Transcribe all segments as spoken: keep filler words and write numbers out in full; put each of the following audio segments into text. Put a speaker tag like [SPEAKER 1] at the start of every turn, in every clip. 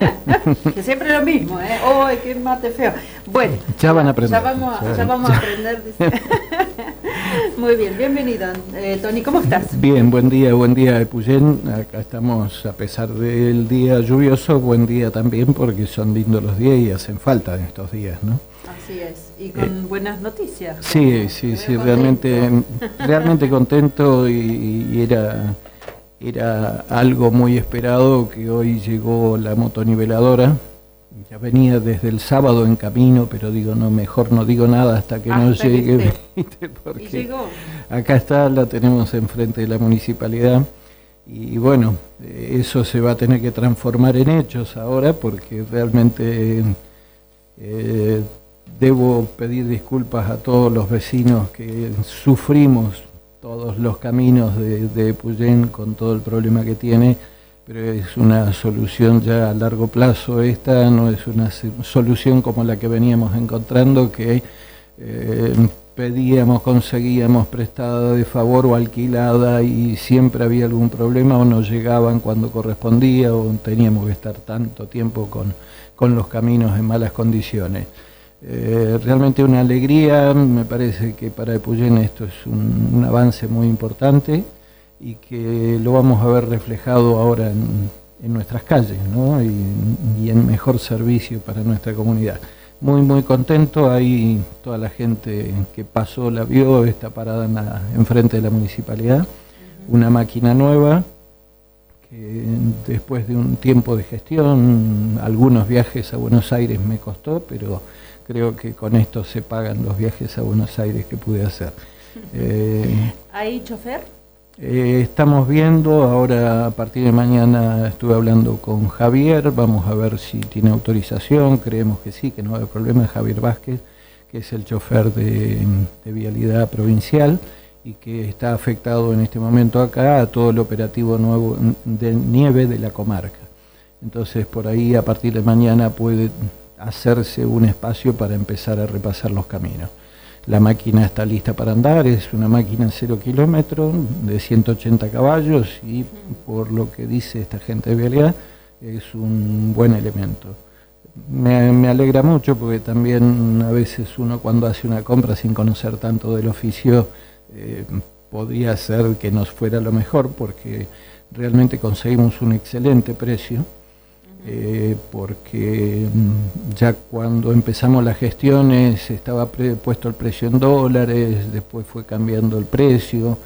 [SPEAKER 1] Que siempre es lo mismo, ¿eh? ¡Ay, qué mate feo! Bueno,
[SPEAKER 2] ya van a aprender.
[SPEAKER 1] Ya vamos a, ya vamos a aprender, dice. Muy bien, bienvenido, eh, Tony, ¿cómo estás?
[SPEAKER 2] Bien, buen día, buen día, Epuyén. Acá estamos, a pesar del día lluvioso, buen día también, porque son lindos los días y hacen falta en estos días, ¿no?
[SPEAKER 1] Así es, y con eh, buenas noticias.
[SPEAKER 2] Sí, sí, sí, realmente, realmente contento y, y era, era algo muy esperado que hoy llegó la motoniveladora. Ya venía desde el sábado en camino, pero digo, no, mejor no digo nada hasta que hasta no llegue.
[SPEAKER 1] ¿Viste? Porque ¿Y llegó?
[SPEAKER 2] Acá está, la tenemos enfrente de la municipalidad. Y bueno, eso se va a tener que transformar en hechos ahora, porque realmente eh, debo pedir disculpas a todos los vecinos que sufrimos todos los caminos de, de Epuyén con todo el problema que tiene. Pero es una solución ya a largo plazo esta, no es una solución como la que veníamos encontrando, que eh, pedíamos, conseguíamos prestada de favor o alquilada y siempre había algún problema o no llegaban cuando correspondía o teníamos que estar tanto tiempo con, con los caminos en malas condiciones. Eh, realmente una alegría, me parece que para Epuyén esto es un, un avance muy importante y que lo vamos a ver reflejado ahora en, en nuestras calles, ¿no? y, y en mejor servicio para nuestra comunidad. Muy, muy contento, ahí toda la gente que pasó la vio, está parada en la, enfrente de la municipalidad, una máquina nueva, que después de un tiempo de gestión, algunos viajes a Buenos Aires me costó, pero creo que con esto se pagan los viajes a Buenos Aires que pude hacer.
[SPEAKER 1] Eh, ¿Hay chofer?
[SPEAKER 2] Eh, estamos viendo, ahora a partir de mañana estuve hablando con Javier, vamos a ver si tiene autorización, creemos que sí, que no hay problema. Javier Vázquez, que es el chofer de, de Vialidad Provincial y que está afectado en este momento acá a todo el operativo nuevo de nieve de la comarca. Entonces por ahí a partir de mañana puede hacerse un espacio para empezar a repasar los caminos. La máquina está lista para andar, es una máquina cero kilómetros de ciento ochenta caballos y por lo que dice esta gente de vialidad es un buen elemento. Me, me alegra mucho porque también a veces uno cuando hace una compra sin conocer tanto del oficio eh, podría ser que nos fuera lo mejor porque realmente conseguimos un excelente precio. Eh, porque ya cuando empezamos las gestiones estaba pre puesto el precio en dólares, después fue cambiando el precio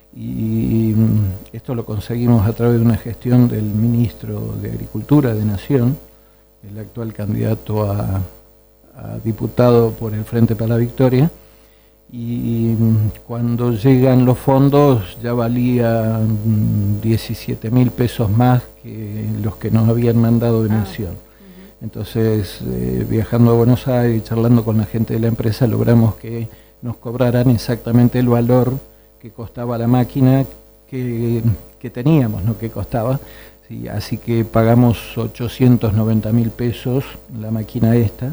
[SPEAKER 2] y esto lo conseguimos a través de una gestión del ministro de Agricultura de Nación, el actual candidato a, a diputado por el Frente para la Victoria, y cuando llegan los fondos ya valía diecisiete mil pesos más que los que nos habían mandado de Nación. Entonces, eh, viajando a Buenos Aires, charlando con la gente de la empresa, logramos que nos cobraran exactamente el valor que costaba la máquina que, que teníamos, no que costaba. Sí, así que pagamos ochocientos noventa mil pesos la máquina esta.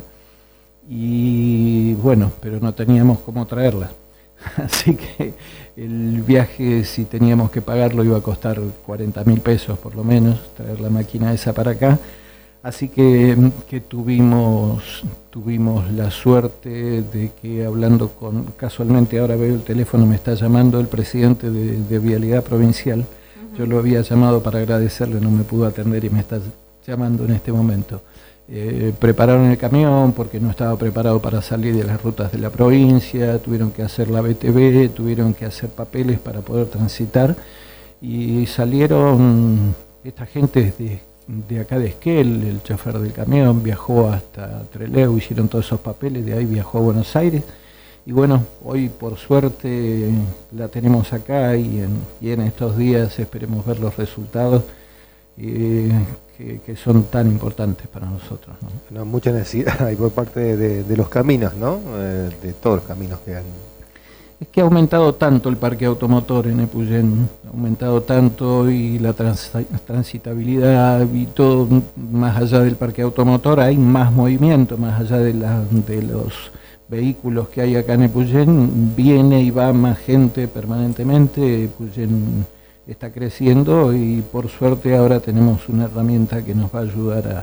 [SPEAKER 2] Y bueno, pero no teníamos cómo traerla, así que el viaje, si teníamos que pagarlo, iba a costar cuarenta mil pesos por lo menos, traer la máquina esa para acá, así que, que tuvimos, tuvimos la suerte de que hablando con, casualmente ahora veo el teléfono, me está llamando el presidente de, de Vialidad Provincial, uh-huh. Yo lo había llamado para agradecerle, no me pudo atender y me está llamando en este momento. Eh, prepararon el camión porque no estaba preparado para salir de las rutas de la provincia, tuvieron que hacer la B T V, tuvieron que hacer papeles para poder transitar y salieron, esta gente de, de acá de Esquel, el chofer del camión viajó hasta Trelew, hicieron todos esos papeles, de ahí viajó a Buenos Aires y bueno, hoy por suerte la tenemos acá y en, y en estos días esperemos ver los resultados. Eh, Que, que son tan importantes para nosotros, ¿no?
[SPEAKER 3] No, mucha necesidad hay por parte de, de, de los caminos, ¿no? Eh, de todos los caminos que han...
[SPEAKER 2] Es que ha aumentado tanto el parque automotor en Epuyén, ha aumentado tanto y la trans, transitabilidad y todo, más allá del parque automotor hay más movimiento, más allá de, la, de los vehículos que hay acá en Epuyén, viene y va más gente permanentemente. Epuyén está creciendo y por suerte ahora tenemos una herramienta que nos va a ayudar a,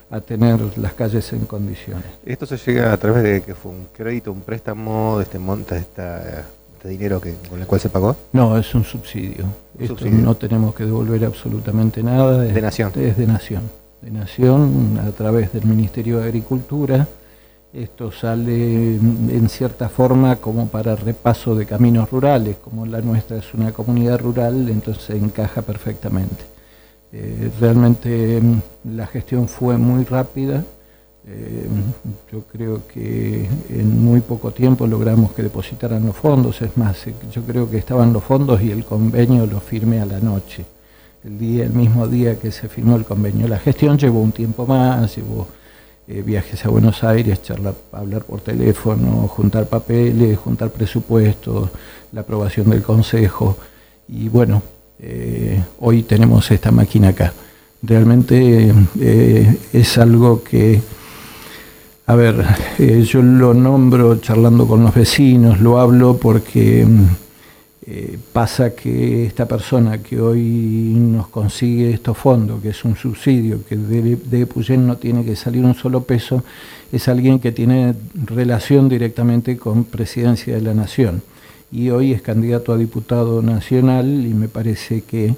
[SPEAKER 2] a tener las calles en condiciones.
[SPEAKER 3] ¿Esto se llega a través de que fue un crédito, un préstamo, de este monta, de esta, este dinero que, con el cual se pagó?
[SPEAKER 2] No, es un subsidio.
[SPEAKER 3] Un
[SPEAKER 2] Esto
[SPEAKER 3] subsidio.
[SPEAKER 2] no tenemos que devolver absolutamente nada.
[SPEAKER 3] De Nación.
[SPEAKER 2] Es de Nación. De Nación, a través del Ministerio de Agricultura. Esto sale en cierta forma como para repaso de caminos rurales. Como la nuestra es una comunidad rural, entonces encaja perfectamente. Eh, realmente la gestión fue muy rápida. Eh, yo creo que en muy poco tiempo logramos que depositaran los fondos. Es más, yo creo que estaban los fondos y el convenio lo firmé a la noche, el día, el mismo día que se firmó el convenio. La gestión llevó un tiempo más, llevó eh, viajes a Buenos Aires, charlar, hablar por teléfono, juntar papeles, juntar presupuestos, la aprobación del consejo, y bueno, eh, hoy tenemos esta máquina acá. Realmente eh, es algo que, a ver, eh, yo lo nombro charlando con los vecinos, lo hablo porque eh, pasa que esta persona que hoy nos consigue estos fondos, que es un subsidio, que de, de Epuyén no tiene que salir un solo peso, es alguien que tiene relación directamente con Presidencia de la Nación. Y hoy es candidato a diputado nacional, y me parece que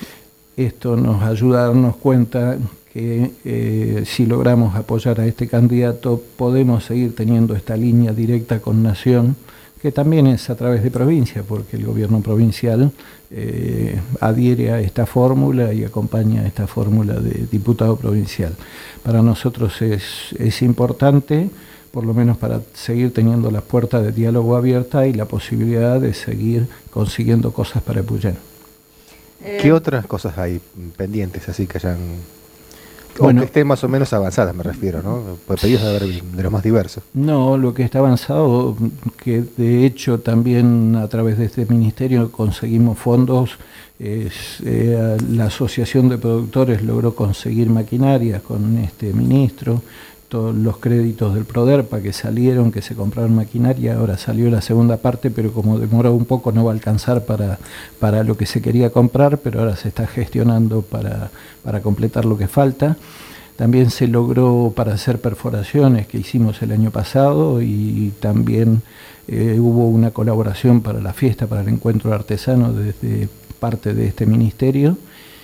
[SPEAKER 2] esto nos ayuda a darnos cuenta que eh, si logramos apoyar a este candidato podemos seguir teniendo esta línea directa con Nación, que también es a través de provincia, porque el gobierno provincial eh, adhiere a esta fórmula y acompaña a esta fórmula de diputado provincial. Para nosotros es, es importante, por lo menos para seguir teniendo las puertas de diálogo abiertas y la posibilidad de seguir consiguiendo cosas para Epuyén.
[SPEAKER 3] ¿Qué otras cosas hay pendientes así que hayan,
[SPEAKER 2] bueno,
[SPEAKER 3] o que estén más o menos avanzadas, me refiero, ¿no? Pues pedidos de, haber, de los más diversos.
[SPEAKER 2] No, lo que está avanzado, que de hecho también a través de este ministerio conseguimos fondos, es, eh, la Asociación de Productores logró conseguir maquinaria con este ministro, todos los créditos del Proderpa que salieron, que se compraron maquinaria, ahora salió la segunda parte, pero como demoró un poco no va a alcanzar para, para lo que se quería comprar, pero ahora se está gestionando para, para completar lo que falta. También se logró para hacer perforaciones que hicimos el año pasado, y también eh, hubo una colaboración para la fiesta, para el encuentro artesano desde parte de este ministerio.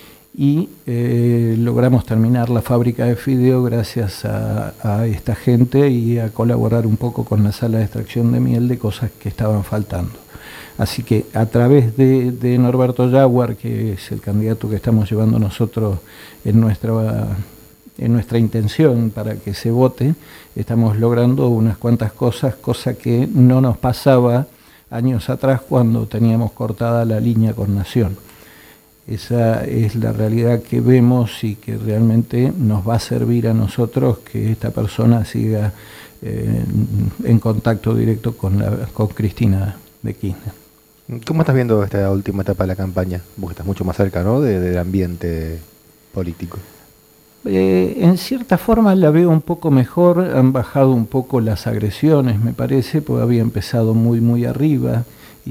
[SPEAKER 2] Y eh, logramos terminar la fábrica de fideo gracias a, a esta gente y a colaborar un poco con la sala de extracción de miel de cosas que estaban faltando. Así que a través de, de Norberto Yaguar, que es el candidato que estamos llevando nosotros en nuestra, en nuestra intención para que se vote, estamos logrando unas cuantas cosas, cosa que no nos pasaba años atrás cuando teníamos cortada la línea con Nación. Esa es la realidad que vemos y que realmente nos va a servir a nosotros que esta persona siga eh, en contacto directo con, la, con Cristina de Kirchner.
[SPEAKER 3] ¿Cómo estás viendo esta última etapa de la campaña? Vos estás mucho más cerca, ¿no?, de, del ambiente político.
[SPEAKER 2] Eh, en cierta forma la veo un poco mejor, han bajado un poco las agresiones, me parece, porque había empezado muy, muy arriba,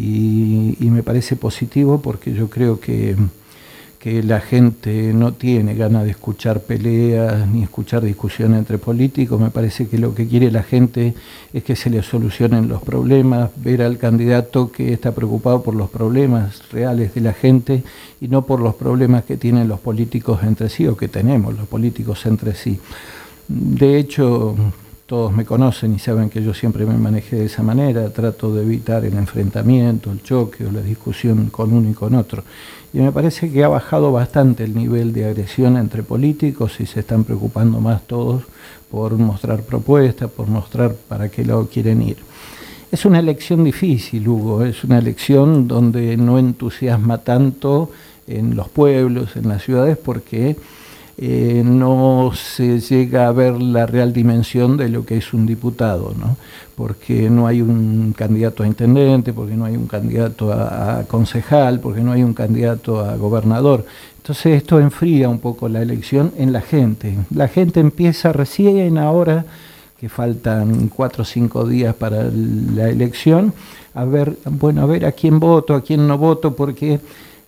[SPEAKER 2] y, y me parece positivo porque yo creo que... que la gente no tiene ganas de escuchar peleas ni escuchar discusiones entre políticos. Me parece que lo que quiere la gente es que se le solucionen los problemas, ver al candidato que está preocupado por los problemas reales de la gente y no por los problemas que tienen los políticos entre sí, o que tenemos los políticos entre sí. De hecho, todos me conocen y saben que yo siempre me manejé de esa manera, trato de evitar el enfrentamiento, el choque o la discusión con uno y con otro. Y me parece que ha bajado bastante el nivel de agresión entre políticos y se están preocupando más todos por mostrar propuestas, por mostrar para qué lado quieren ir. Es una elección difícil, Hugo, es una elección donde no entusiasma tanto en los pueblos, en las ciudades, porque eh, no se llega a ver la real dimensión de lo que es un diputado, ¿no? Porque no hay un candidato a intendente, porque no hay un candidato a, a concejal, porque no hay un candidato a gobernador. Entonces esto enfría un poco la elección en la gente. La gente empieza recién ahora, que faltan cuatro o cinco días para la elección, a ver, bueno, a ver a quién voto, a quién no voto, porque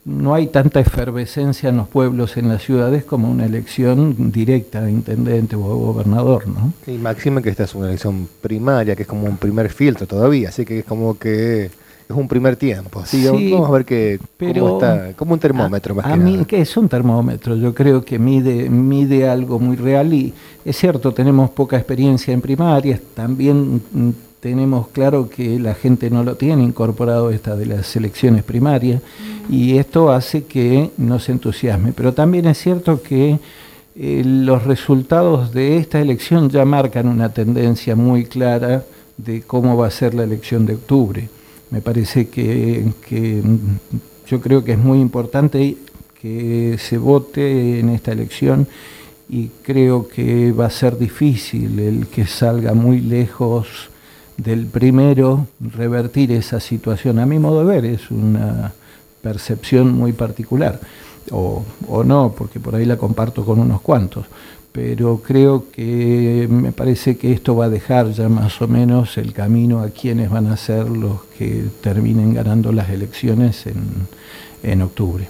[SPEAKER 2] no hay tanta efervescencia en los pueblos, en las ciudades, como una elección directa de intendente o gobernador, ¿no?
[SPEAKER 3] Y máxime que esta es una elección primaria, que es como un primer filtro todavía, así que es como que es un primer tiempo. Así
[SPEAKER 2] Sí,
[SPEAKER 3] vamos a ver que,
[SPEAKER 2] pero
[SPEAKER 3] cómo está, como un termómetro
[SPEAKER 2] a,
[SPEAKER 3] más
[SPEAKER 2] a
[SPEAKER 3] que
[SPEAKER 2] mí,
[SPEAKER 3] nada.
[SPEAKER 2] que es un termómetro, yo creo que mide, mide algo muy real y es cierto, tenemos poca experiencia en primarias, también mm, tenemos claro que la gente no lo tiene incorporado esta de las elecciones primarias y esto hace que nos entusiasme, pero también es cierto que eh, los resultados de esta elección ya marcan una tendencia muy clara de cómo va a ser la elección de octubre. Me parece que, que yo creo que es muy importante que se vote en esta elección y creo que va a ser difícil el que salga muy lejos del primero revertir esa situación. A mi modo de ver es una percepción muy particular, o, o no, porque por ahí la comparto con unos cuantos, pero creo que me parece que esto va a dejar ya más o menos el camino a quienes van a ser los que terminen ganando las elecciones en, en octubre.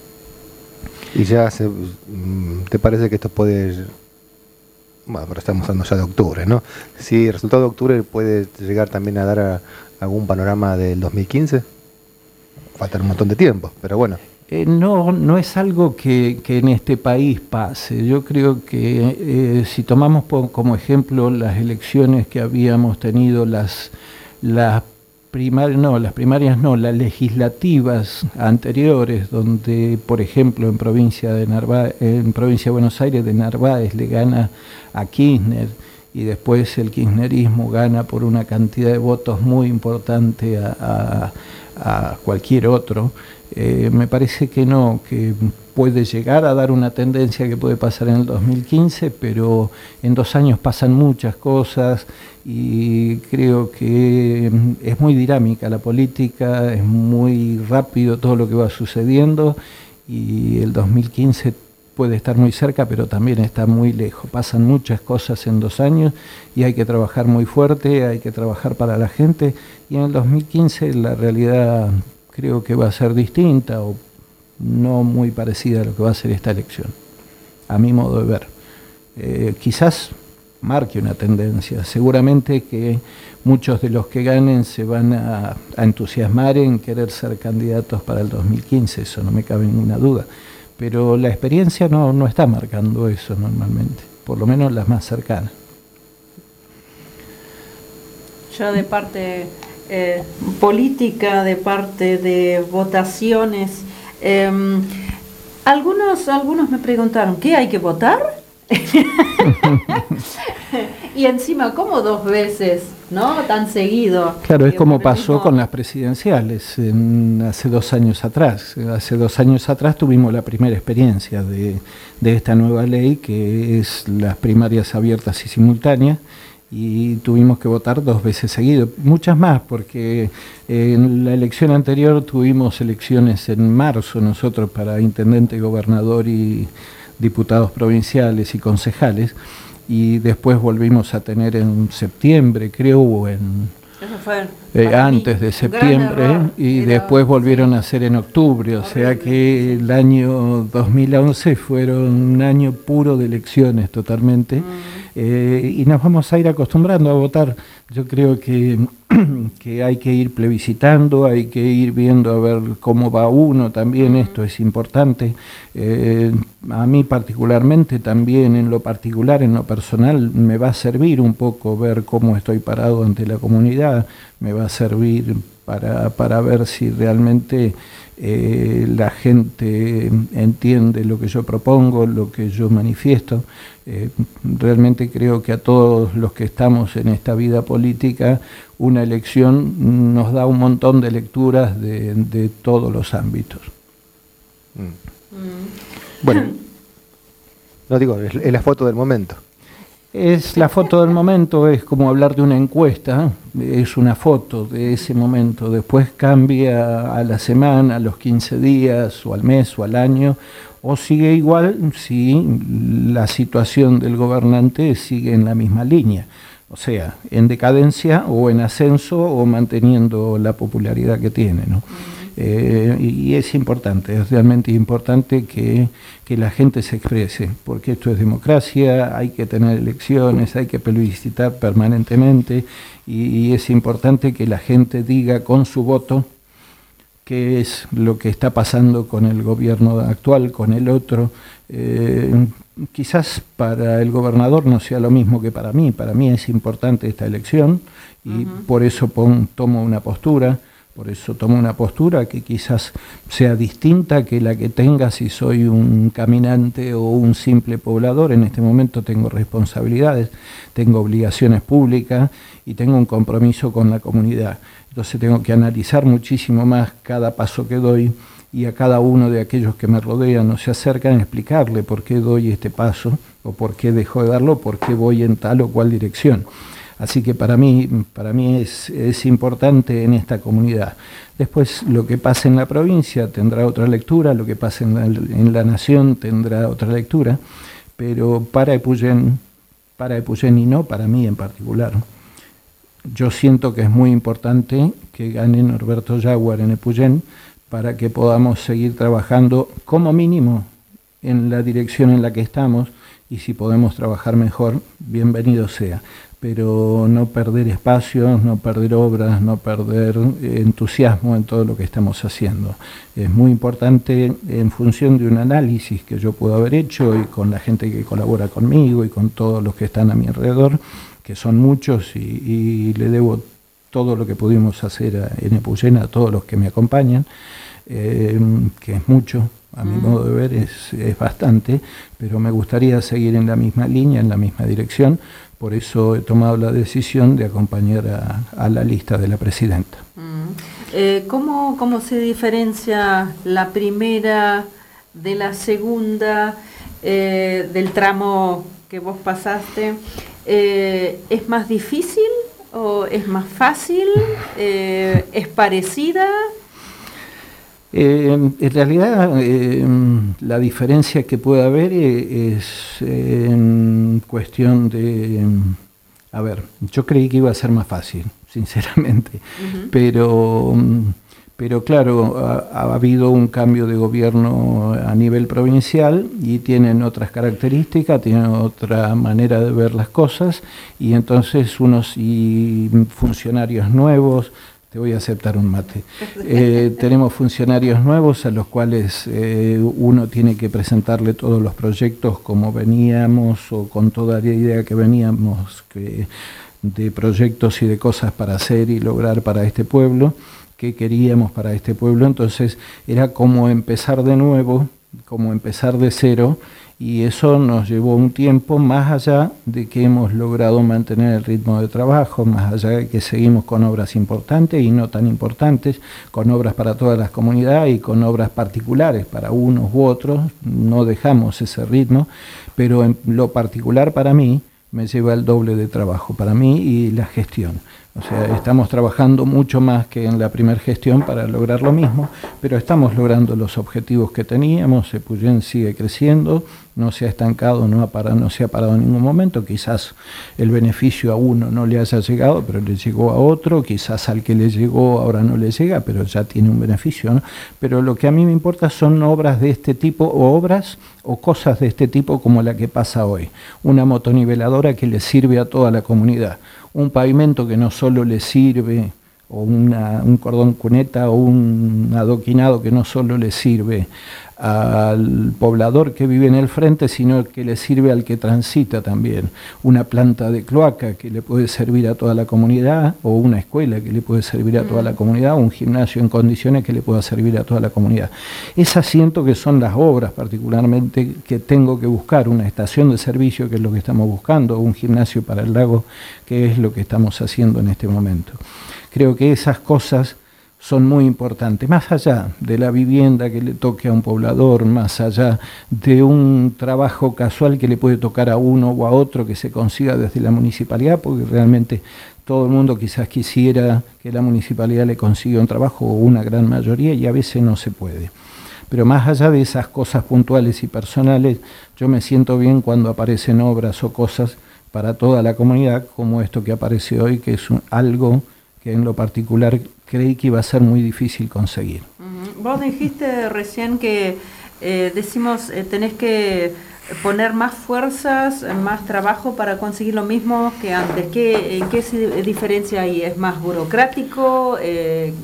[SPEAKER 3] Y ya se, ¿te parece que esto puede, bueno, pero estamos hablando ya de octubre, ¿no? Si el resultado de octubre puede llegar también a dar a, algún panorama del dos mil quince, falta un montón de tiempo, pero bueno.
[SPEAKER 2] Eh, no, no es algo que, que en este país pase. Yo creo que eh, si tomamos por, como ejemplo las elecciones que habíamos tenido, las, las primarias, no, las primarias no, las legislativas anteriores, donde, por ejemplo, en provincia de Narváez, en provincia de Buenos Aires, de Narváez le gana a Kirchner y después el kirchnerismo gana por una cantidad de votos muy importante a, a, a cualquier otro. Eh, me parece que no, que puede llegar a dar una tendencia que puede pasar en el dos mil quince, pero en dos años pasan muchas cosas y creo que es muy dinámica la política, es muy rápido todo lo que va sucediendo y el dos mil quince puede estar muy cerca, pero también está muy lejos. Pasan muchas cosas en dos años y hay que trabajar muy fuerte, hay que trabajar para la gente y en el dos mil quince la realidad creo que va a ser distinta o no muy parecida a lo que va a ser esta elección, a mi modo de ver. Eh, quizás marque una tendencia, seguramente que muchos de los que ganen se van a, a entusiasmar en querer ser candidatos para el dos mil quince, eso no me cabe ninguna duda, pero la experiencia no, no está marcando eso normalmente, por lo menos las más cercanas.
[SPEAKER 1] Yo de parte eh, política, de parte de votaciones, eh, algunos, algunos me preguntaron, ¿qué hay que votar? Y encima, ¿cómo dos veces? ¿No? Tan seguido.
[SPEAKER 2] Claro, es
[SPEAKER 1] eh,
[SPEAKER 2] como
[SPEAKER 1] por el
[SPEAKER 2] pasó
[SPEAKER 1] mismo...
[SPEAKER 2] con las presidenciales en, hace dos años atrás. Hace dos años atrás tuvimos la primera experiencia de, de esta nueva ley, que es las primarias abiertas y simultáneas, y tuvimos que votar dos veces seguido, muchas más, porque en la elección anterior tuvimos elecciones en marzo nosotros para intendente, gobernador y diputados provinciales y concejales, y después volvimos a tener en septiembre, creo, o en
[SPEAKER 1] Eso fue
[SPEAKER 2] eh, antes de septiembre, y Era, después volvieron sí. a hacer en octubre, o horrible, sea que el año dos mil once fueron un año puro de elecciones totalmente, mm. eh, y nos vamos a ir acostumbrando a votar. Yo creo que, que hay que ir plebiscitando, hay que ir viendo a ver cómo va uno también, esto es importante. Eh, a mí particularmente también, en lo particular, en lo personal, me va a servir un poco ver cómo estoy parado ante la comunidad, me va a servir para, para ver si realmente eh, la gente entiende lo que yo propongo, lo que yo manifiesto. Eh, realmente creo que a todos los que estamos en esta vida política, una elección nos da un montón de lecturas de, de todos los ámbitos.
[SPEAKER 3] Mm. Mm. Bueno, no digo, es, es la foto del momento.
[SPEAKER 2] Es la foto del momento, es como hablar de una encuesta, es una foto de ese momento, después cambia a la semana, a los quince días, o al mes, o al año, o sigue igual si la situación del gobernante sigue en la misma línea, o sea, en decadencia o en ascenso o manteniendo la popularidad que tiene, ¿no? Eh, y es importante, es realmente importante que, que la gente se exprese, porque esto es democracia, hay que tener elecciones, hay que plebiscitar permanentemente, y, y es importante que la gente diga con su voto qué es lo que está pasando con el gobierno actual, con el otro. Eh, quizás para el gobernador no sea lo mismo que para mí, para mí es importante esta elección, y uh-huh. por eso pon, tomo una postura. Por eso tomo una postura que quizás sea distinta que la que tenga si soy un caminante o un simple poblador. En este momento tengo responsabilidades, tengo obligaciones públicas y tengo un compromiso con la comunidad. Entonces tengo que analizar muchísimo más cada paso que doy, y a cada uno de aquellos que me rodean o se acercan explicarle por qué doy este paso o por qué dejo de darlo, por qué voy en tal o cual dirección. Así que para mí, para mí es, es importante en esta comunidad. Después, lo que pasa en la provincia tendrá otra lectura, lo que pasa en la, en la nación tendrá otra lectura, pero para Epuyén, para Epuyén y no para mí en particular, yo siento que es muy importante que gane Norberto Yaguar en Epuyén para que podamos seguir trabajando como mínimo en la dirección en la que estamos, y si podemos trabajar mejor, bienvenido sea. Pero no perder espacios, no perder obras, no perder entusiasmo en todo lo que estamos haciendo. Es muy importante, en función de un análisis que yo puedo haber hecho y con la gente que colabora conmigo y con todos los que están a mi alrededor, que son muchos, y, y le debo todo lo que pudimos hacer a, en Epuyén a todos los que me acompañan, eh, que es mucho. A mi modo de ver es, es bastante, pero me gustaría seguir en la misma línea, en la misma dirección. Por eso he tomado la decisión de acompañar a, a la lista de la presidenta.
[SPEAKER 1] Mm. Eh, ¿cómo, ¿Cómo se diferencia la primera de la segunda, eh, del tramo que vos pasaste? Eh, ¿Es más difícil o es más fácil? Eh, ¿Es parecida?
[SPEAKER 2] Eh, en realidad, eh, la diferencia que puede haber es eh, en cuestión de... A ver, yo creí que iba a ser más fácil, sinceramente, uh-huh. pero, pero claro, ha, ha habido un cambio de gobierno a nivel provincial y tienen otras características, tienen otra manera de ver las cosas, y entonces unos y funcionarios nuevos. Te voy a aceptar un mate. Eh, tenemos funcionarios nuevos a los cuales eh, uno tiene que presentarle todos los proyectos como veníamos, o con toda la idea que veníamos que, de proyectos y de cosas para hacer y lograr para este pueblo, que queríamos para este pueblo. Entonces era como empezar de nuevo, como empezar de cero, y eso nos llevó un tiempo, más allá de que hemos logrado mantener el ritmo de trabajo, más allá de que seguimos con obras importantes y no tan importantes, con obras para todas las comunidades y con obras particulares para unos u otros, no dejamos ese ritmo, pero en lo particular para mí me lleva el doble de trabajo, para mí y la gestión. O sea, estamos trabajando mucho más que en la primera gestión para lograr lo mismo, pero estamos logrando los objetivos que teníamos. Epuyén sigue creciendo, no se ha estancado, no ha parado, no se ha parado en ningún momento. Quizás el beneficio a uno no le haya llegado, pero le llegó a otro. Quizás al que le llegó ahora no le llega, pero ya tiene un beneficio, ¿no? Pero lo que a mí me importa son obras de este tipo, o obras o cosas de este tipo como la que pasa hoy. Una motoniveladora que le sirve a toda la comunidad. Un pavimento que no solo le sirve, o una, un cordón cuneta o un adoquinado que no solo le sirve al poblador que vive en el frente, sino que le sirve al que transita también. Una planta de cloaca que le puede servir a toda la comunidad, o una escuela que le puede servir a toda la comunidad, o un gimnasio en condiciones que le pueda servir a toda la comunidad. Esas siento que son las obras particularmente que tengo que buscar, una estación de servicio, que es lo que estamos buscando, o un gimnasio para el lago, que es lo que estamos haciendo en este momento. Creo que esas cosas son muy importantes, más allá de la vivienda que le toque a un poblador, más allá de un trabajo casual que le puede tocar a uno o a otro que se consiga desde la municipalidad, porque realmente todo el mundo quizás quisiera que la municipalidad le consiga un trabajo, o una gran mayoría, y a veces no se puede. Pero más allá de esas cosas puntuales y personales, yo me siento bien cuando aparecen obras o cosas para toda la comunidad, como esto que aparece hoy, que es un, algo que en lo particular creí que iba a ser muy difícil conseguir.
[SPEAKER 1] Uh-huh. Vos dijiste recién que eh, decimos eh, tenés que poner más fuerzas, más trabajo para conseguir lo mismo que antes. ¿Qué, ¿En qué diferencia hay? ¿Es más burocrático? Eh,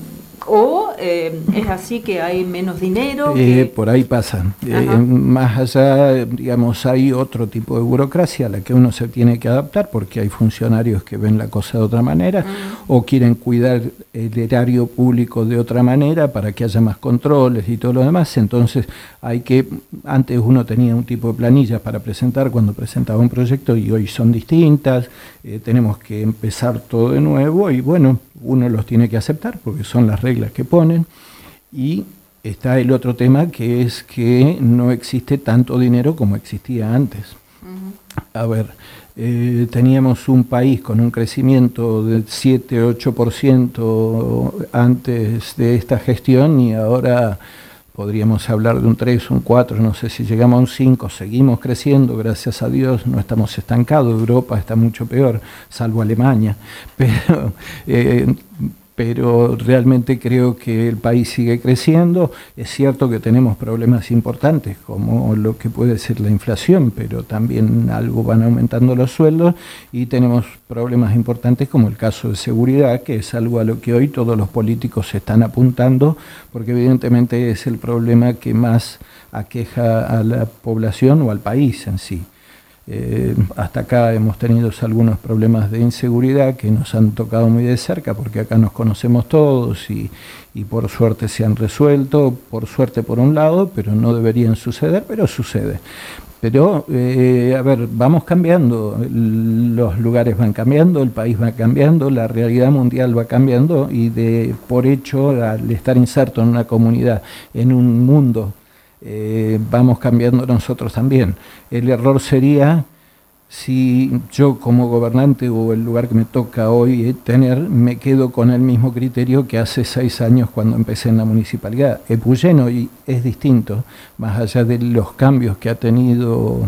[SPEAKER 1] ¿O eh, es así que hay menos dinero?
[SPEAKER 2] Eh,
[SPEAKER 1] que...
[SPEAKER 2] Por ahí pasa. Eh, más allá, digamos, hay otro tipo de burocracia a la que uno se tiene que adaptar porque hay funcionarios que ven la cosa de otra manera uh-huh. o quieren cuidar el erario público de otra manera para que haya más controles y todo lo demás. Entonces hay que, antes uno tenía un tipo de planillas para presentar cuando presentaba un proyecto y hoy son distintas. Eh, tenemos que empezar todo de nuevo y bueno, uno los tiene que aceptar porque son las reglas que ponen. Y está el otro tema que es que no existe tanto dinero como existía antes. Uh-huh. A ver, eh, teníamos un país con un crecimiento del siete ocho por ciento antes de esta gestión y ahora podríamos hablar de un tres, un cuatro, no sé si llegamos a un cinco, seguimos creciendo, gracias a Dios, no estamos estancados, Europa está mucho peor, salvo Alemania, pero, eh, pero realmente creo que el país sigue creciendo. Es cierto que tenemos problemas importantes, como lo que puede ser la inflación, pero también algo van aumentando los sueldos, y tenemos problemas importantes como el caso de seguridad, que es algo a lo que hoy todos los políticos se están apuntando, porque evidentemente es el problema que más aqueja a la población o al país en sí. Eh, hasta acá hemos tenido algunos problemas de inseguridad que nos han tocado muy de cerca, porque acá nos conocemos todos y, y por suerte se han resuelto, por suerte por un lado, pero no deberían suceder, pero sucede. Pero, eh, a ver, vamos cambiando, los lugares van cambiando, el país va cambiando, la realidad mundial va cambiando, y de por hecho, al estar inserto en una comunidad, en un mundo, Eh, vamos cambiando nosotros también. El error sería si yo como gobernante o el lugar que me toca hoy tener, me quedo con el mismo criterio que hace seis años cuando empecé en la municipalidad. Epuyén hoy es distinto, más allá de los cambios que ha tenido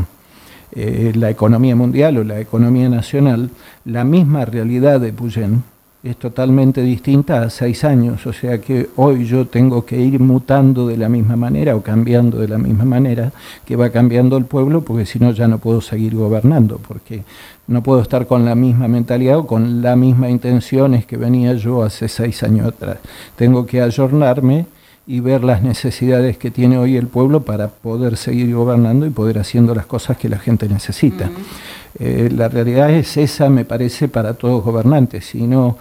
[SPEAKER 2] eh, la economía mundial o la economía nacional, la misma realidad de Epuyén es totalmente distinta a seis años, o sea que hoy yo tengo que ir mutando de la misma manera o cambiando de la misma manera que va cambiando el pueblo, porque si no ya no puedo seguir gobernando, porque no puedo estar con la misma mentalidad o con la misma intenciones que venía yo hace seis años atrás. Tengo que ayornarme y ver las necesidades que tiene hoy el pueblo para poder seguir gobernando y poder haciendo las cosas que la gente necesita. Uh-huh. Eh, la realidad es esa, me parece, para todos gobernantes. Si no,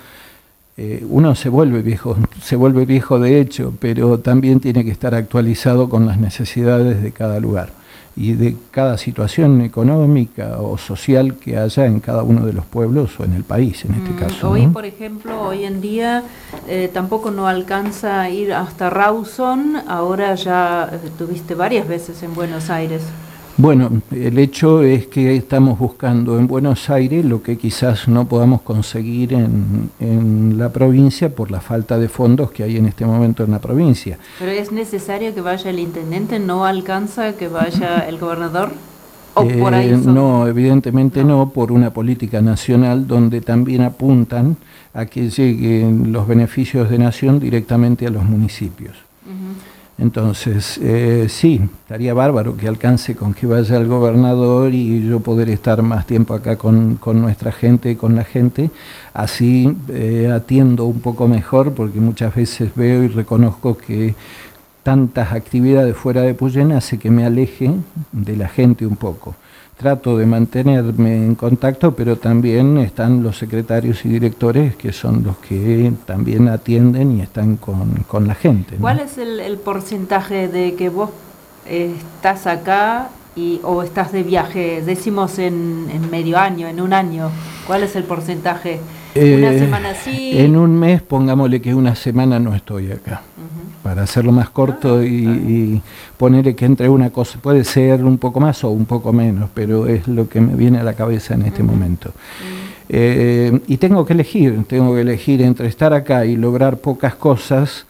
[SPEAKER 2] eh, uno se vuelve viejo, se vuelve viejo de hecho, pero también tiene que estar actualizado con las necesidades de cada lugar y de cada situación económica o social que haya en cada uno de los pueblos o en el país, en este mm, caso.
[SPEAKER 1] Hoy,
[SPEAKER 2] ¿no?
[SPEAKER 1] por ejemplo, hoy en día eh, tampoco no alcanza a ir hasta Rawson, ahora ya estuviste varias veces en Buenos Aires.
[SPEAKER 2] Bueno, el hecho es que estamos buscando en Buenos Aires lo que quizás no podamos conseguir en, en la provincia por la falta de fondos que hay en este momento en la provincia.
[SPEAKER 1] ¿Pero es necesario que vaya el intendente? ¿No alcanza que vaya el gobernador? ¿O eh, por ahí son...
[SPEAKER 2] No, evidentemente no. no, por una política nacional donde también apuntan a que lleguen los beneficios de nación directamente a los municipios. Uh-huh. Entonces, eh, sí, estaría bárbaro que alcance con que vaya el gobernador y yo poder estar más tiempo acá con, con nuestra gente, con la gente, así eh, atiendo un poco mejor, porque muchas veces veo y reconozco que tantas actividades fuera de Epuyén hace que me aleje de la gente un poco. Trato de mantenerme en contacto, pero también están los secretarios y directores que son los que también atienden y están con, con la gente, ¿no?
[SPEAKER 1] ¿Cuál es el, el porcentaje de que vos eh, estás acá y, o estás de viaje, decimos en, en medio año, en un año? ¿Cuál es el porcentaje? ¿Una eh, semana sí?
[SPEAKER 2] En un mes, pongámosle que una semana no estoy acá. Uh-huh. Para hacerlo más corto ah, y, y ponerle que entre una cosa, puede ser un poco más o un poco menos, pero es lo que me viene a la cabeza en este uh-huh. momento. Uh-huh. Eh, y tengo que elegir, tengo que elegir entre estar acá y lograr pocas cosas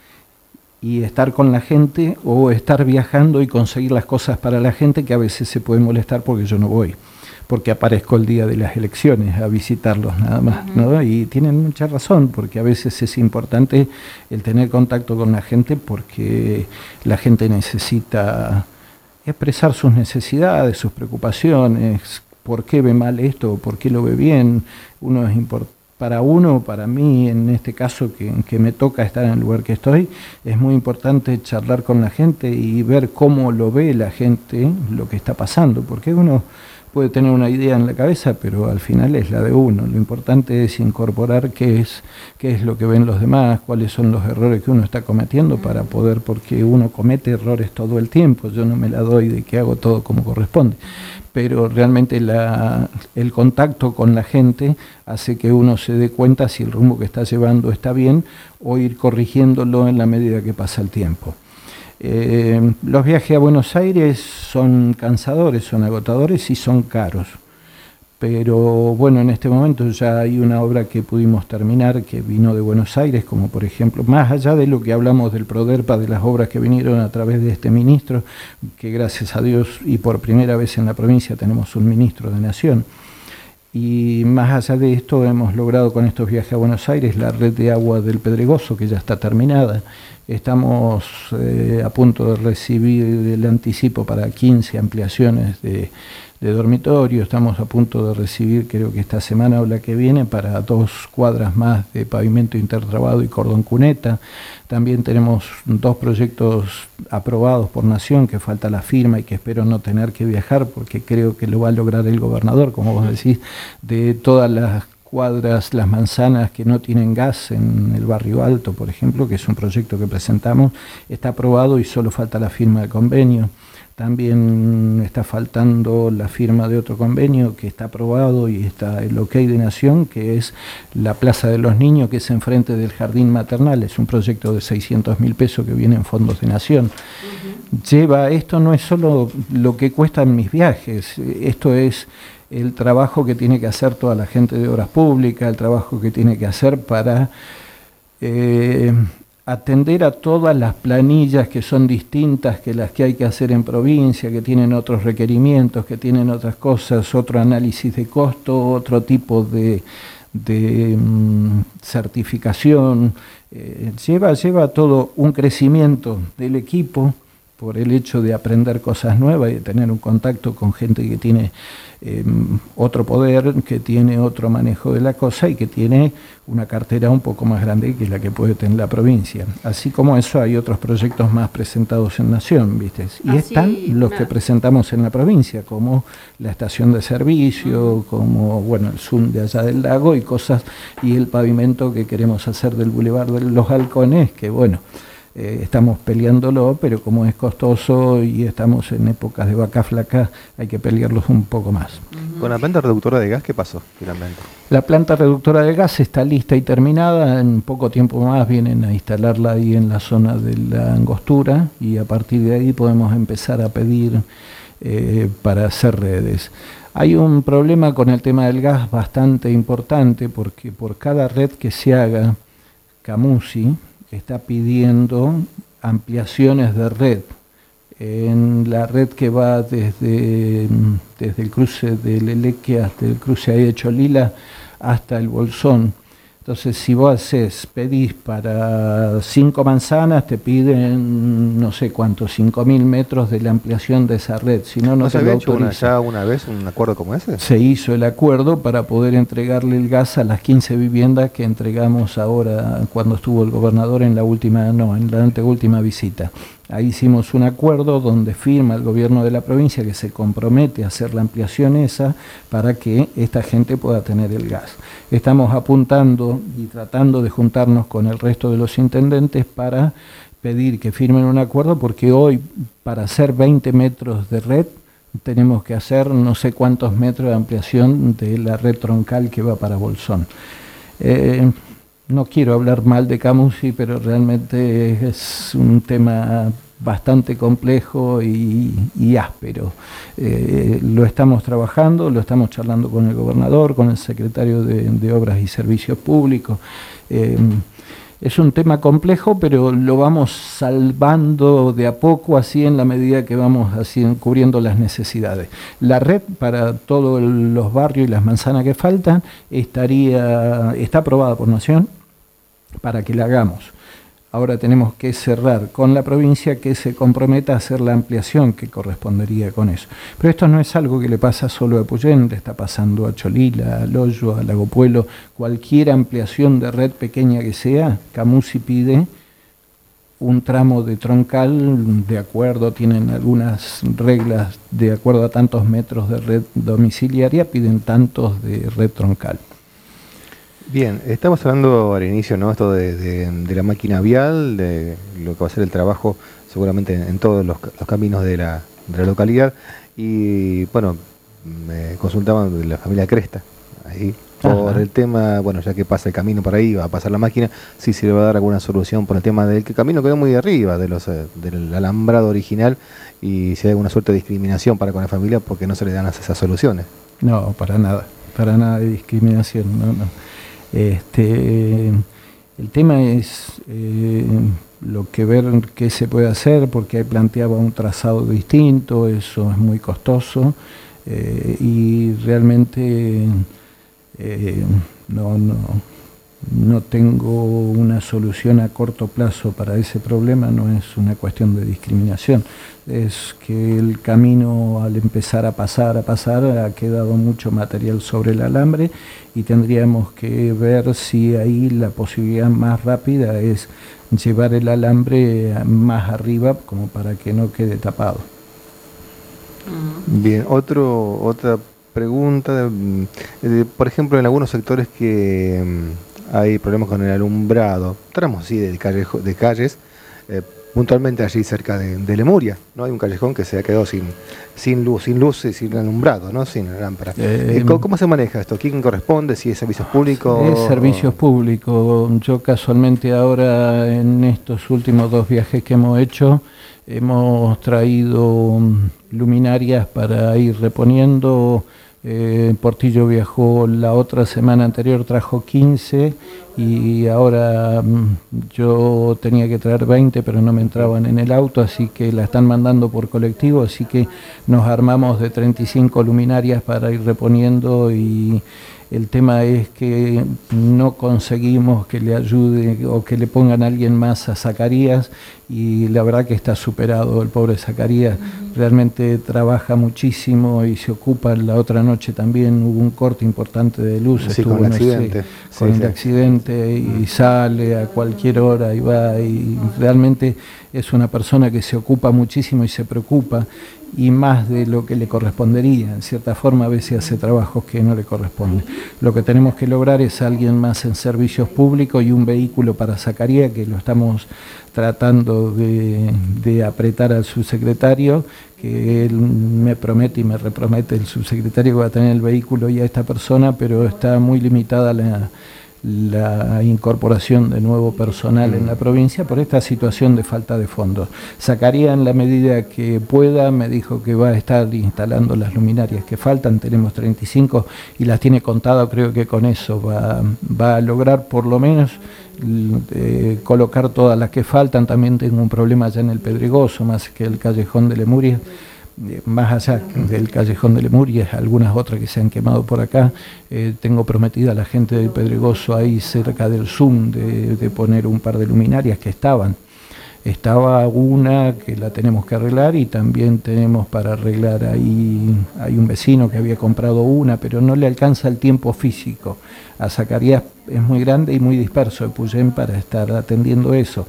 [SPEAKER 2] y estar con la gente, o estar viajando y conseguir las cosas para la gente, que a veces se puede molestar porque yo no voy. porque aparezco el día de las elecciones a visitarlos nada más, uh-huh. ¿no? Y tienen mucha razón, porque a veces es importante el tener contacto con la gente, porque la gente necesita expresar sus necesidades, sus preocupaciones, por qué ve mal esto, por qué lo ve bien. Uno es importante. Para uno, para mí, en este caso que, que me toca estar en el lugar que estoy, es muy importante charlar con la gente y ver cómo lo ve la gente, lo que está pasando, porque uno puede tener una idea en la cabeza, pero al final es la de uno. Lo importante es incorporar qué es, qué es lo que ven los demás, cuáles son los errores que uno está cometiendo para poder, porque uno comete errores todo el tiempo, yo no me la doy de que hago todo como corresponde. Pero realmente la, el contacto con la gente hace que uno se dé cuenta si el rumbo que está llevando está bien o ir corrigiéndolo en la medida que pasa el tiempo. Eh, los viajes a Buenos Aires son cansadores, son agotadores y son caros. Pero bueno, en este momento ya hay una obra que pudimos terminar que vino de Buenos Aires, como por ejemplo, más allá de lo que hablamos del Proderpa, de las obras que vinieron a través de este ministro, que gracias a Dios y por primera vez en la provincia tenemos un ministro de Nación. Y más allá de esto hemos logrado con estos viajes a Buenos Aires la red de agua del Pedregoso, que ya está terminada. Estamos eh, a punto de recibir el anticipo para quince ampliaciones de de dormitorio, estamos a punto de recibir, creo que esta semana o la que viene, para dos cuadras más de pavimento intertrabado y cordón cuneta. También tenemos dos proyectos aprobados por Nación, que falta la firma y que espero no tener que viajar, porque creo que lo va a lograr el gobernador, como vos decís, de todas las cuadras, las manzanas que no tienen gas en el Barrio Alto, por ejemplo, que es un proyecto que presentamos, está aprobado y solo falta la firma del convenio. También está faltando la firma de otro convenio que está aprobado y está el ok de Nación, que es la Plaza de los Niños, que es enfrente del Jardín Maternal. Es un proyecto de seiscientos mil pesos que viene en fondos de Nación. Uh-huh. Lleva, esto no es solo lo que cuestan mis viajes, esto es el trabajo que tiene que hacer toda la gente de Obras Públicas, el trabajo que tiene que hacer para Eh, atender a todas las planillas que son distintas que las que hay que hacer en provincia, que tienen otros requerimientos, que tienen otras cosas, otro análisis de costo, otro tipo de, de um, certificación. Eh, lleva, lleva todo un crecimiento del equipo por el hecho de aprender cosas nuevas y de tener un contacto con gente que tiene eh, otro poder, que tiene otro manejo de la cosa y que tiene una cartera un poco más grande que la que puede tener la provincia. Así como eso hay otros proyectos más presentados en Nación, ¿viste? Y Así, están los que presentamos en la provincia, como la estación de servicio, uh-huh. como bueno el Zoom de allá del lago y cosas, y el pavimento que queremos hacer del Boulevard de los Halcones, que bueno, Eh, estamos peleándolo, pero como es costoso y estamos en épocas de vaca flaca, hay que pelearlos un poco más.
[SPEAKER 3] Uh-huh. ¿Con la planta reductora de gas qué pasó finalmente?
[SPEAKER 2] La planta reductora de gas está lista y terminada, en poco tiempo más vienen a instalarla ahí en la zona de la Angostura y a partir de ahí podemos empezar a pedir eh, para hacer redes. Hay un problema con el tema del gas bastante importante, porque por cada red que se haga, Camusi está pidiendo ampliaciones de red. En la red que va desde, desde el cruce del Eleque hasta el cruce ahí de Cholila hasta el Bolsón. Entonces, si vos haces, pedís para cinco manzanas, te piden no sé cuántos, cinco mil metros de la ampliación de esa red. Si no, no,
[SPEAKER 3] ¿No
[SPEAKER 2] te
[SPEAKER 3] se
[SPEAKER 2] lo
[SPEAKER 3] había hecho una,
[SPEAKER 2] autoriza.
[SPEAKER 3] ya una vez un acuerdo como ese?
[SPEAKER 2] Se hizo el acuerdo para poder entregarle el gas a las quince viviendas que entregamos ahora cuando estuvo el gobernador en la última, no, en la anteúltima visita. Ahí hicimos un acuerdo donde firma el gobierno de la provincia que se compromete a hacer la ampliación esa para que esta gente pueda tener el gas. Estamos apuntando y tratando de juntarnos con el resto de los intendentes para pedir que firmen un acuerdo, porque hoy para hacer veinte metros de red tenemos que hacer no sé cuántos metros de ampliación de la red troncal que va para Bolsón. Eh, No quiero hablar mal de Camusi, pero realmente es un tema bastante complejo y, y áspero. Eh, lo estamos trabajando, lo estamos charlando con el gobernador, con el secretario de, de Obras y Servicios Públicos. Eh, Es un tema complejo, pero lo vamos salvando de a poco, así en la medida que vamos así cubriendo las necesidades. La red para todos los barrios y las manzanas que faltan estaría está aprobada por Nación para que la hagamos. Ahora tenemos que cerrar con la provincia que se comprometa a hacer la ampliación que correspondería con eso. Pero esto no es algo que le pasa solo a Epuyén, le está pasando a Cholila, a Loyo, a Lago Puelo. Cualquier ampliación de red pequeña que sea, Camusi pide un tramo de troncal, de acuerdo, tienen algunas reglas, de acuerdo a tantos metros de red domiciliaria, piden tantos de red troncal.
[SPEAKER 3] Bien, estamos hablando al inicio, ¿no? Esto de, de, de la máquina vial, de lo que va a ser el trabajo seguramente en, en todos los, los caminos de la, de la localidad. Y bueno, me consultaban de la familia Cresta, ahí, por Ajá. el tema, bueno, ya que pasa el camino por ahí, va a pasar la máquina, si se le va a dar alguna solución por el tema del que el camino quedó muy arriba de los, del alambrado original, y si hay alguna suerte de discriminación para con la familia porque no se le dan esas soluciones. No,
[SPEAKER 2] para nada, para nada de discriminación, no, no. Este, el tema es eh, lo que ver qué se puede hacer, porque ahí planteaba un trazado distinto, eso es muy costoso eh, y realmente eh, no, no, no tengo una solución a corto plazo para ese problema. No es una cuestión de discriminación, es que el camino, al empezar a pasar, a pasar, ha quedado mucho material sobre el alambre y tendríamos que ver si ahí la posibilidad más rápida es llevar el alambre más arriba como para que no quede tapado.
[SPEAKER 3] Bien, otro, otra pregunta, eh, por ejemplo, en algunos sectores que mm, hay problemas con el alumbrado, tramos sí de, callejo, de calles, eh, puntualmente allí cerca de, de Lemuria, ¿no? Hay un callejón que se ha quedado sin, sin luz, sin luz y sin alumbrado, ¿no? Sin lámpara. Eh, ¿Cómo, ¿Cómo se maneja esto? ¿Quién corresponde? ¿Si es servicios públicos?
[SPEAKER 2] Es servicios públicos. Yo casualmente ahora, en estos últimos dos viajes que hemos hecho, hemos traído luminarias para ir reponiendo. Eh, Portillo viajó la otra semana anterior, trajo quince y ahora mm, yo tenía que traer veinte, pero no me entraban en el auto, así que la están mandando por colectivo, así que nos armamos de treinta y cinco luminarias para ir reponiendo. Y el tema es que no conseguimos que le ayude o que le pongan a alguien más a Zacarías, y la verdad que está superado el pobre Zacarías. Uh-huh. Realmente trabaja muchísimo y se ocupa. La otra noche también hubo un corte importante de luz,
[SPEAKER 3] sí,
[SPEAKER 2] estuvo
[SPEAKER 3] con el accidente,
[SPEAKER 2] sí, con sí, el sí. accidente y sale a cualquier hora y va, y realmente es una persona que se ocupa muchísimo y se preocupa, y más de lo que le correspondería. En cierta forma a veces hace trabajos que no le corresponden. Lo que tenemos que lograr es alguien más en servicios públicos y un vehículo para Zacarías, que lo estamos tratando de, de apretar al subsecretario, que él me promete y me repromete el subsecretario que va a tener el vehículo y a esta persona, pero está muy limitada la la incorporación de nuevo personal en la provincia por esta situación de falta de fondos. Zacarías, en la medida que pueda, me dijo que va a estar instalando las luminarias que faltan. Tenemos treinta y cinco y las tiene contado. Creo que con eso va, va a lograr por lo menos eh, colocar todas las que faltan. También tengo un problema allá en el Pedregoso, más que el callejón de Lemuria. Más allá del callejón de Lemuria, algunas otras que se han quemado por acá. Eh, tengo prometida a la gente del Pedregoso ahí cerca del Zoom de, de poner un par de luminarias que estaban. Estaba una que la tenemos que arreglar, y también tenemos para arreglar ahí, hay un vecino que había comprado una, pero no le alcanza el tiempo físico. A Zacarías es muy grande y muy disperso Epuyén para estar atendiendo eso.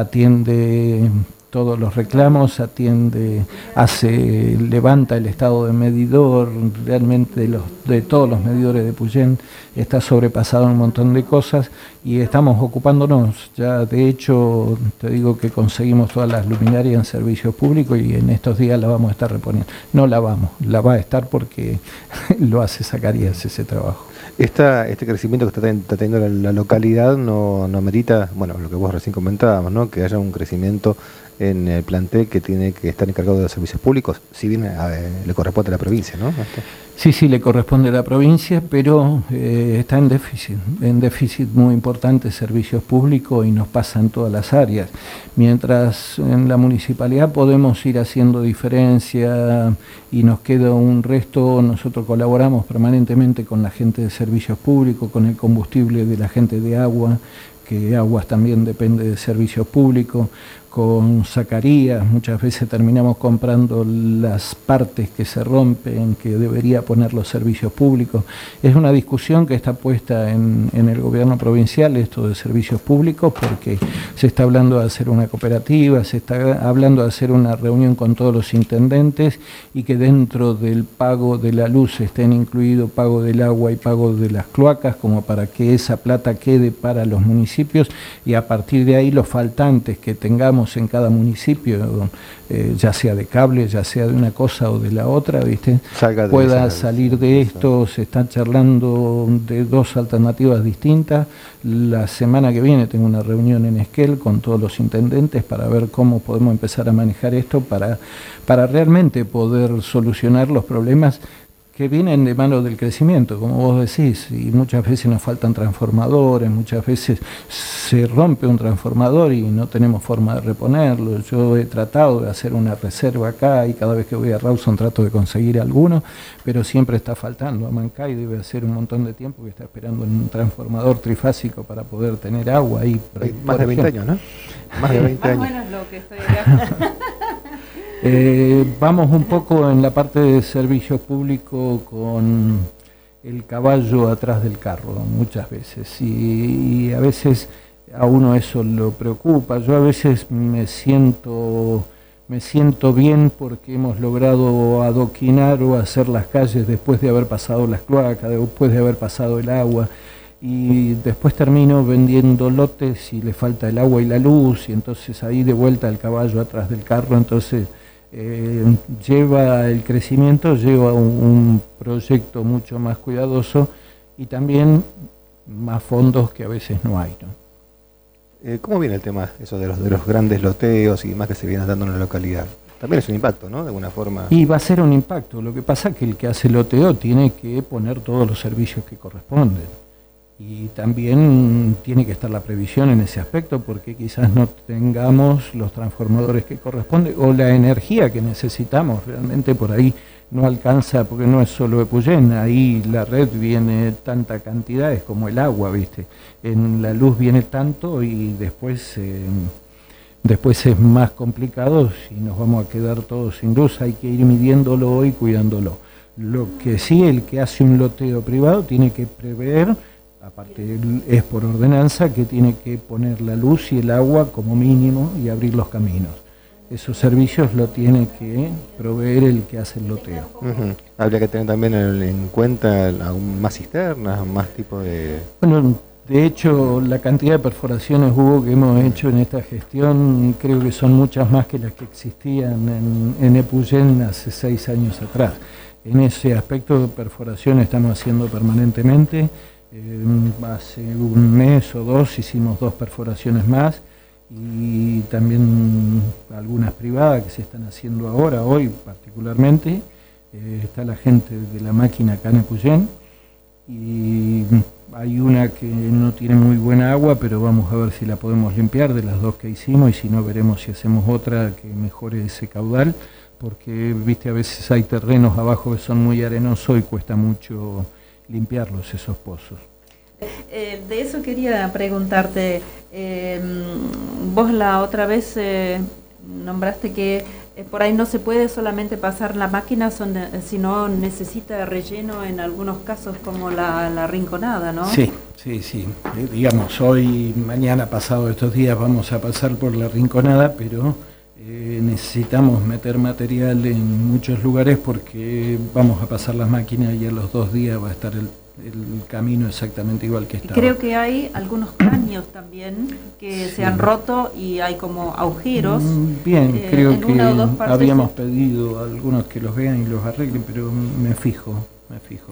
[SPEAKER 2] Atiende todos los reclamos, atiende, hace, levanta el estado de medidor, realmente de, los, de todos los medidores de Epuyén, está sobrepasado en un montón de cosas y estamos ocupándonos. Ya de hecho te digo que conseguimos todas las luminarias en servicios públicos y en estos días la vamos a estar reponiendo. No la vamos, la va a estar porque lo hace Zacarías ese trabajo.
[SPEAKER 3] Esta, este crecimiento que está, ten, está teniendo la, la localidad no, no merita, bueno, lo que vos recién comentábamos, ¿no? Que haya un crecimiento en el plantel que tiene que estar encargado de los servicios públicos, si bien eh, le corresponde a la provincia, ¿no? Esto.
[SPEAKER 2] Sí, sí, le corresponde a la provincia, pero eh, está en déficit, en déficit muy importante servicios públicos y nos pasa en todas las áreas. Mientras en la municipalidad podemos ir haciendo diferencia y nos queda un resto, nosotros colaboramos permanentemente con la gente de servicios públicos, con el combustible de la gente de agua, que Aguas también depende de servicios públicos, con Zacarías, muchas veces terminamos comprando las partes que se rompen, que debería poner los servicios públicos. Es una discusión que está puesta en, en el gobierno provincial, esto de servicios públicos, porque se está hablando de hacer una cooperativa, se está hablando de hacer una reunión con todos los intendentes y que dentro del pago de la luz estén incluidos pago del agua y pago de las cloacas, como para que esa plata quede para los municipios y a partir de ahí los faltantes que tengamos en cada municipio, eh, ya sea de cable, ya sea de una cosa o de la otra, ¿viste?
[SPEAKER 3] Salga de
[SPEAKER 2] pueda
[SPEAKER 3] esa,
[SPEAKER 2] salir de esto. Se están charlando de dos alternativas distintas. La semana que viene tengo una reunión en Esquel con todos los intendentes para ver cómo podemos empezar a manejar esto para, para realmente poder solucionar los problemas que vienen de mano del crecimiento, como vos decís, y muchas veces nos faltan transformadores, muchas veces se rompe un transformador y no tenemos forma de reponerlo. Yo he tratado de hacer una reserva acá y cada vez que voy a Rawson trato de conseguir alguno, pero siempre está faltando. Amancay debe hacer un montón de tiempo que está esperando en un transformador trifásico para poder tener agua ahí.
[SPEAKER 3] Más de veinte años, ¿no? Más de veinte años.
[SPEAKER 1] Más o menos lo que estoy acá.
[SPEAKER 2] Eh, vamos un poco en la parte de servicios públicos con el caballo atrás del carro muchas veces y, y a veces a uno eso lo preocupa. Yo a veces me siento me siento bien porque hemos logrado adoquinar o hacer las calles después de haber pasado las cloacas, después de haber pasado el agua, y después termino vendiendo lotes y le falta el agua y la luz y entonces ahí de vuelta el caballo atrás del carro. Entonces Eh, lleva el crecimiento, lleva un, un proyecto mucho más cuidadoso y también más fondos que a veces no hay, ¿no?
[SPEAKER 3] Eh, ¿Cómo viene el tema eso de los, de los grandes loteos y demás que se vienen dando en la localidad? También es un impacto, ¿no? De alguna forma.
[SPEAKER 2] Y va a ser un impacto. Lo que pasa es que el que hace loteo tiene que poner todos los servicios que corresponden. Y también tiene que estar la previsión en ese aspecto porque quizás no tengamos los transformadores que corresponden o la energía que necesitamos. Realmente por ahí no alcanza porque no es solo Epuyén, ahí la red viene tanta cantidad, es como el agua, ¿viste? En la luz viene tanto y después, eh, después es más complicado y nos vamos a quedar todos sin luz. Hay que ir midiéndolo y cuidándolo. Lo que sí, el que hace un loteo privado tiene que prever, aparte es por ordenanza, que tiene que poner la luz y el agua como mínimo y abrir los caminos. Esos servicios lo tiene que proveer el que hace el loteo.
[SPEAKER 3] Uh-huh. Habría que tener también en, en cuenta algún, más cisternas, más tipo de...
[SPEAKER 2] Bueno, de hecho, la cantidad de perforaciones, Hugo, que hemos hecho en esta gestión, creo que son muchas más que las que existían en, en Epuyén hace seis años atrás. En ese aspecto de perforación estamos haciendo permanentemente. Eh, hace un mes o dos hicimos dos perforaciones más y también algunas privadas que se están haciendo ahora, hoy particularmente. Eh, está la gente de la máquina acá en Epuyén y hay una que no tiene muy buena agua, pero vamos a ver si la podemos limpiar de las dos que hicimos y si no veremos si hacemos otra que mejore ese caudal, porque viste a veces hay terrenos abajo que son muy arenosos y cuesta mucho limpiarlos esos pozos.
[SPEAKER 1] Eh, de eso quería preguntarte, eh, vos la otra vez eh, nombraste que eh, por ahí no se puede solamente pasar la máquina, son, sino necesita relleno en algunos casos como la, la rinconada, ¿no?
[SPEAKER 2] Sí, sí, sí. Eh, digamos, hoy, mañana, pasado estos días vamos a pasar por la rinconada, pero eh, necesitamos meter material en muchos lugares porque vamos a pasar las máquinas y a los dos días va a estar el el camino exactamente igual que estaba.
[SPEAKER 1] Creo que hay algunos caños también que sí se han roto y hay como agujeros.
[SPEAKER 2] Bien, eh, creo que habíamos
[SPEAKER 1] se...
[SPEAKER 2] pedido a algunos que los vean y los arreglen, pero me fijo, me fijo.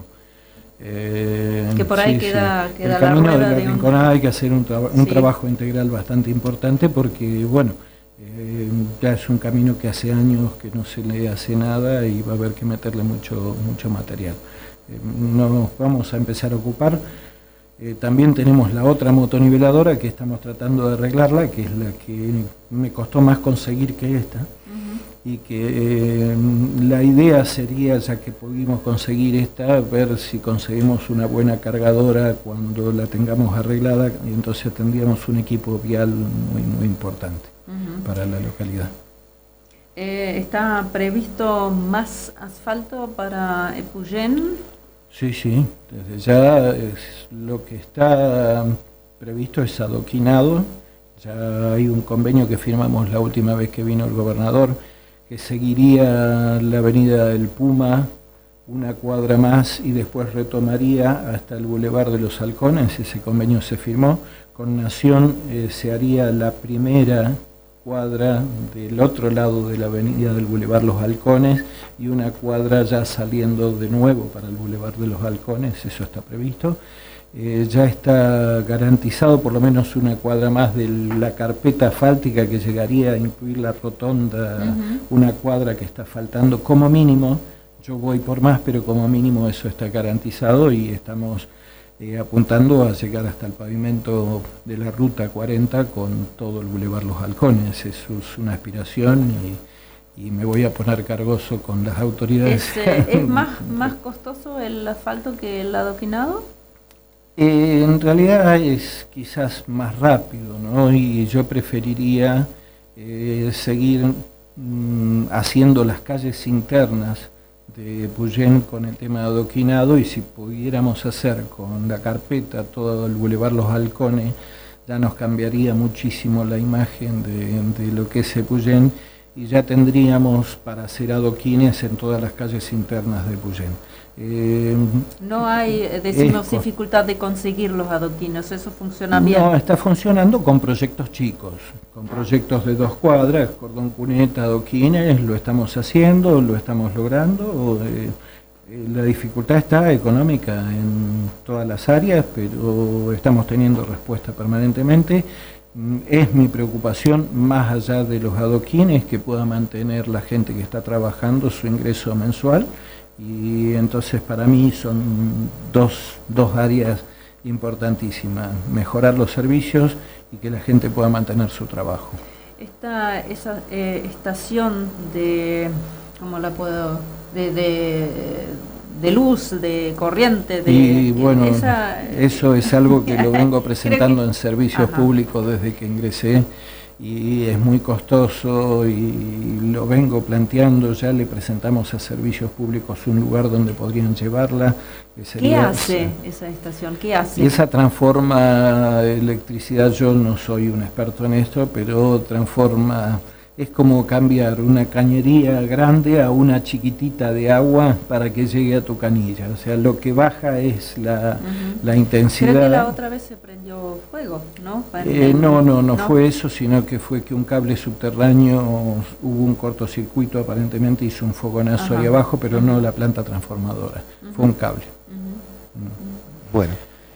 [SPEAKER 1] Eh, que por ahí sí, queda, sí. queda
[SPEAKER 2] el camino
[SPEAKER 1] la rueda
[SPEAKER 2] de la
[SPEAKER 1] de
[SPEAKER 2] rinconada
[SPEAKER 1] un...
[SPEAKER 2] hay que hacer un, traba un sí. trabajo integral bastante importante porque, bueno, eh, Eh, ya es un camino que hace años que no se le hace nada y va a haber que meterle mucho, mucho material. Eh, nos vamos a empezar a ocupar. Eh, también tenemos la otra motoniveladora que estamos tratando de arreglarla, que es la que me costó más conseguir que esta. Uh-huh. Y que eh, la idea sería, ya que pudimos conseguir esta, ver si conseguimos una buena cargadora cuando la tengamos arreglada, y entonces tendríamos un equipo vial muy, muy importante. Uh-huh. Para la localidad.
[SPEAKER 1] Eh, ¿Está previsto más asfalto para Epuyén?
[SPEAKER 2] Sí, sí, desde ya es, lo que está previsto es adoquinado. Ya hay un convenio que firmamos la última vez que vino el gobernador, que seguiría la avenida del Puma una cuadra más y después retomaría hasta el Boulevard de los Halcones. Ese convenio se firmó. Con Nación eh, se haría la primera cuadra del otro lado de la avenida del Boulevard Los Halcones y una cuadra ya saliendo de nuevo para el Boulevard de los Halcones, eso está previsto. Eh, ya está garantizado por lo menos una cuadra más de la carpeta asfáltica que llegaría a incluir la rotonda, uh-huh. Una cuadra que está faltando como mínimo. Yo voy por más, pero como mínimo eso está garantizado y estamos Eh, apuntando a llegar hasta el pavimento de la ruta cuarenta con todo el Boulevard Los Halcones. Eso es una aspiración y, y me voy a poner cargoso con las autoridades.
[SPEAKER 1] ¿Es, eh, ¿es más, más costoso el asfalto que el adoquinado?
[SPEAKER 2] Eh, en realidad es quizás más rápido, ¿no? Y yo preferiría eh, seguir mm, haciendo las calles internas de Epuyén con el tema de adoquinado, y si pudiéramos hacer con la carpeta todo el Boulevard Los Halcones, ya nos cambiaría muchísimo la imagen de, de lo que es Epuyén, y ya tendríamos para hacer adoquines en todas las calles internas de Epuyén. Eh,
[SPEAKER 1] no hay, decimos, dificultad de conseguir los adoquines, eso funciona bien.
[SPEAKER 2] No, está funcionando con proyectos chicos, con proyectos de dos cuadras, cordón cuneta, adoquines, lo estamos haciendo, lo estamos logrando. Eh, eh, la dificultad está económica en todas las áreas, pero estamos teniendo respuesta permanentemente. Es mi preocupación, más allá de los adoquines, que pueda mantener la gente que está trabajando su ingreso mensual. Y entonces para mí son dos, dos áreas importantísimas: mejorar los servicios y que la gente pueda mantener su trabajo.
[SPEAKER 1] Esta esa eh, estación de, ¿cómo la puedo? De, de, de luz, de corriente, de...
[SPEAKER 2] Y bueno,
[SPEAKER 1] esa,
[SPEAKER 2] eso es algo que lo vengo presentando que, en servicios
[SPEAKER 1] ajá.
[SPEAKER 2] públicos desde que ingresé, y es muy costoso y lo vengo planteando. Ya le presentamos a servicios públicos un lugar donde podrían llevarla.
[SPEAKER 1] ¿Qué hace esa estación? ¿Qué hace?
[SPEAKER 2] Esa transforma electricidad. Yo no soy un experto en esto, pero transforma, es como cambiar una cañería grande a una chiquitita de agua para que llegue a tu canilla. O sea, lo que baja es la, uh-huh. la intensidad.
[SPEAKER 1] Creo que la otra vez se prendió fuego, ¿no?
[SPEAKER 2] Eh, no, no, no, no fue eso, sino que fue que un cable subterráneo, hubo un cortocircuito, aparentemente hizo un fogonazo uh-huh. ahí abajo, pero uh-huh. no la planta transformadora, uh-huh. fue un cable.
[SPEAKER 3] Uh-huh. Uh-huh. Bueno,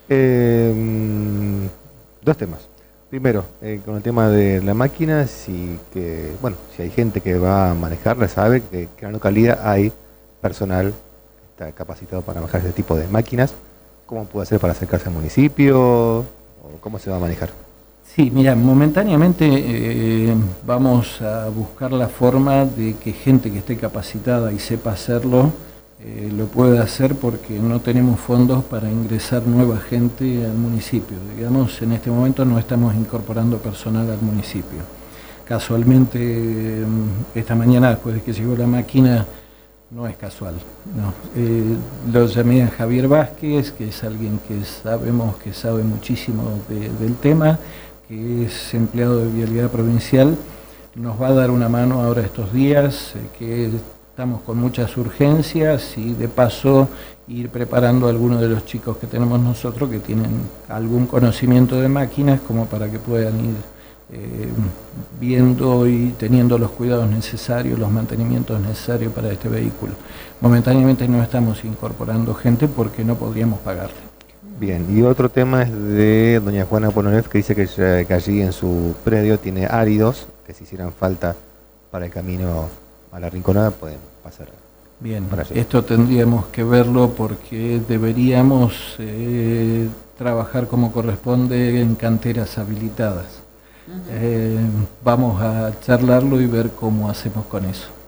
[SPEAKER 3] eh, dos temas. Primero, eh, con el tema de la máquina, si que bueno, si hay gente que va a manejarla, sabe que, que en la localidad hay personal que está capacitado para manejar ese tipo de máquinas. ¿Cómo puede hacer para acercarse al municipio? ¿O cómo se va a manejar?
[SPEAKER 2] Sí, mira, momentáneamente eh, vamos a buscar la forma de que gente que esté capacitada y sepa hacerlo, Eh, lo puede hacer, porque no tenemos fondos para ingresar nueva gente al municipio. Digamos, en este momento no estamos incorporando personal al municipio. Casualmente, esta mañana, después de que llegó la máquina, no es casual, no. Eh, lo llamé a Javier Vázquez, que es alguien que sabemos que sabe muchísimo de, del tema, que es empleado de Vialidad Provincial. Nos va a dar una mano ahora estos días, eh, que estamos con muchas urgencias, y de paso ir preparando a algunos de los chicos que tenemos nosotros que tienen algún conocimiento de máquinas, como para que puedan ir eh, viendo y teniendo los cuidados necesarios, los mantenimientos necesarios para este vehículo. Momentáneamente no estamos incorporando gente porque no podríamos pagarle.
[SPEAKER 3] Bien, y otro tema es de doña Juana Ponoreff, que dice que, que allí en su predio tiene áridos que si hicieran falta para el camino a la Rinconada pueden pasar.
[SPEAKER 2] Bien, esto tendríamos que verlo porque deberíamos eh, trabajar como corresponde en canteras habilitadas. Uh-huh. eh, vamos a charlarlo y ver cómo hacemos con eso.